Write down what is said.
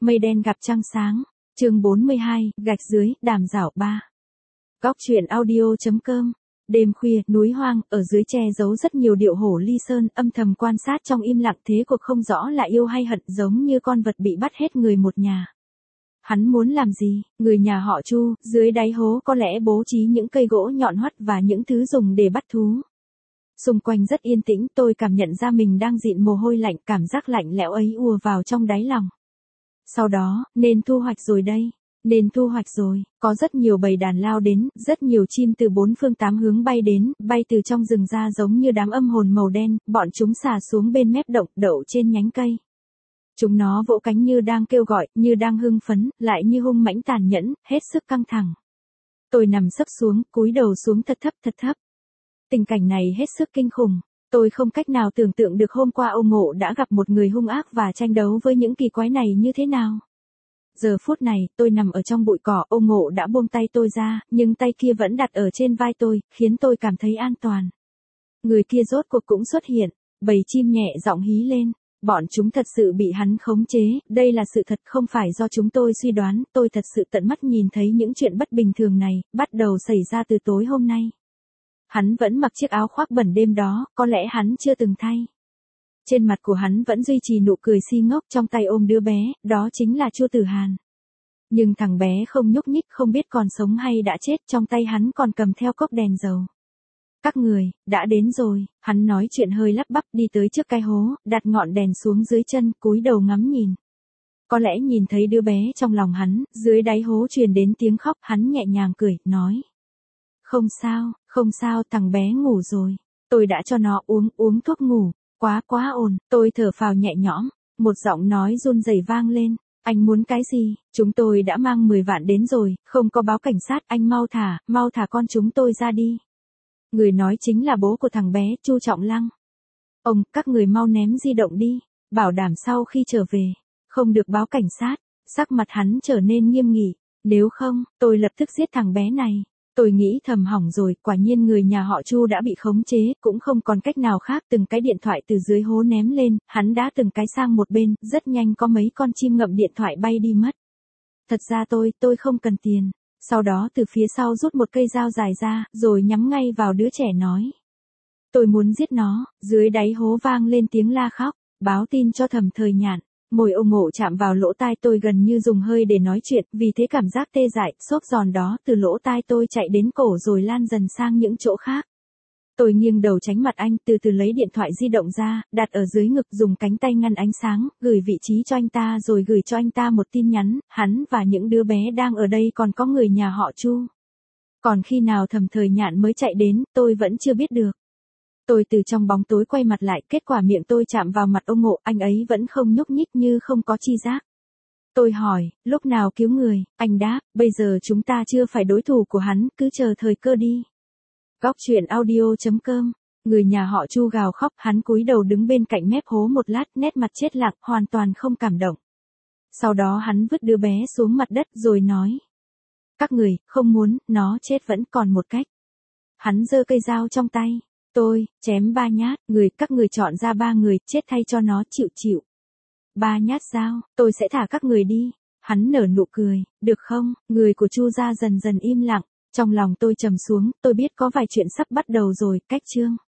Mây đen gặp trăng sáng. Chương 42, gạch dưới, đàm rảo 3. Góc truyện audio.com. Đêm khuya, núi hoang, ở dưới che giấu rất nhiều điệu hổ ly sơn, âm thầm quan sát trong im lặng thế cuộc không rõ là yêu hay hận, giống như con vật bị bắt hết người một nhà. Hắn muốn làm gì? Người nhà họ Chu, dưới đáy hố có lẽ bố trí những cây gỗ nhọn hoắt và những thứ dùng để bắt thú. Xung quanh rất yên tĩnh, tôi cảm nhận ra mình đang dịn mồ hôi lạnh, cảm giác lạnh lẽo ấy ùa vào trong đáy lòng. Sau đó, nên thu hoạch rồi đây. Nên thu hoạch rồi, có rất nhiều bầy đàn lao đến, rất nhiều chim từ bốn phương tám hướng bay đến, bay từ trong rừng ra giống như đám âm hồn màu đen, bọn chúng xà xuống bên mép động, đậu trên nhánh cây. Chúng nó vỗ cánh như đang kêu gọi, như đang hưng phấn, lại như hung mãnh tàn nhẫn, hết sức căng thẳng. Tôi nằm sấp xuống, cúi đầu xuống thật thấp. Tình cảnh này hết sức kinh khủng. Tôi không cách nào tưởng tượng được hôm qua ông Ngộ đã gặp một người hung ác và tranh đấu với những kỳ quái này như thế nào. Giờ phút này, tôi nằm ở trong bụi cỏ, ông Ngộ đã buông tay tôi ra, nhưng tay kia vẫn đặt ở trên vai tôi, khiến tôi cảm thấy an toàn. Người kia rốt cuộc cũng xuất hiện, bầy chim nhẹ giọng hí lên. Bọn chúng thật sự bị hắn khống chế, đây là sự thật không phải do chúng tôi suy đoán, tôi thật sự tận mắt nhìn thấy những chuyện bất bình thường này, bắt đầu xảy ra từ tối hôm nay. Hắn vẫn mặc chiếc áo khoác bẩn đêm đó, có lẽ hắn chưa từng thay. Trên mặt của hắn vẫn duy trì nụ cười si ngốc, trong tay ôm đứa bé, đó chính là Chu Tử Hàn. Nhưng thằng bé không nhúc nhích, không biết còn sống hay đã chết, trong tay hắn còn cầm theo cốc đèn dầu. Các người, đã đến rồi, hắn nói chuyện hơi lắp bắp đi tới trước cái hố, đặt ngọn đèn xuống dưới chân, cúi đầu ngắm nhìn. Có lẽ nhìn thấy đứa bé trong lòng hắn, dưới đáy hố truyền đến tiếng khóc, hắn nhẹ nhàng cười, nói. Không sao, thằng bé ngủ rồi. Tôi đã cho nó uống thuốc ngủ, quá ổn, tôi thở phào nhẹ nhõm, một giọng nói run rẩy vang lên. Anh muốn cái gì? Chúng tôi đã mang 10 vạn đến rồi, không có báo cảnh sát, anh mau thả con chúng tôi ra đi. Người nói chính là bố của thằng bé, Chu Trọng Lăng. Các người mau ném di động đi, bảo đảm sau khi trở về, không được báo cảnh sát. Sắc mặt hắn trở nên nghiêm nghị, nếu không, tôi lập tức giết thằng bé này. Tôi nghĩ thầm hỏng rồi, quả nhiên người nhà họ Chu đã bị khống chế, cũng không còn cách nào khác, từng cái điện thoại từ dưới hố ném lên, hắn đã từng cái sang một bên, rất nhanh có mấy con chim ngậm điện thoại bay đi mất. Thật ra tôi không cần tiền. Sau đó từ phía sau rút một cây dao dài ra, rồi nhắm ngay vào đứa trẻ nói. Tôi muốn giết nó, dưới đáy hố vang lên tiếng la khóc, báo tin cho Thẩm Thời Nhạn. Môi ông Ngộ chạm vào lỗ tai tôi gần như dùng hơi để nói chuyện, vì thế cảm giác tê dại, xốp giòn đó từ lỗ tai tôi chạy đến cổ rồi lan dần sang những chỗ khác. Tôi nghiêng đầu tránh mặt anh, từ từ lấy điện thoại di động ra, đặt ở dưới ngực, dùng cánh tay ngăn ánh sáng, gửi vị trí cho anh ta rồi gửi cho anh ta một tin nhắn, hắn và những đứa bé đang ở đây, còn có người nhà họ Chu. Còn khi nào Thẩm Thời Nhạn mới chạy đến, tôi vẫn chưa biết được. Tôi từ trong bóng tối quay mặt lại, kết quả miệng tôi chạm vào mặt ông Ngộ, anh ấy vẫn không nhúc nhích như không có chi giác. Tôi hỏi, lúc nào cứu người? Anh đáp, bây giờ chúng ta chưa phải đối thủ của hắn, cứ chờ thời cơ đi. Góc truyện audio.com. Người nhà họ Chu gào khóc, hắn cúi đầu đứng bên cạnh mép hố một lát, nét mặt chết lặng, hoàn toàn không cảm động. Sau đó hắn vứt đứa bé xuống mặt đất rồi nói. Các người, không muốn, nó chết vẫn còn một cách. Hắn giơ cây dao trong tay. Tôi, chém 3 nhát, các người chọn ra 3 người, chết thay cho nó, chịu. 3 nhát dao, tôi sẽ thả các người đi. Hắn nở nụ cười, được không? Người của Chu gia dần dần im lặng. Trong lòng tôi trầm xuống, tôi biết có vài chuyện sắp bắt đầu rồi, cách chương.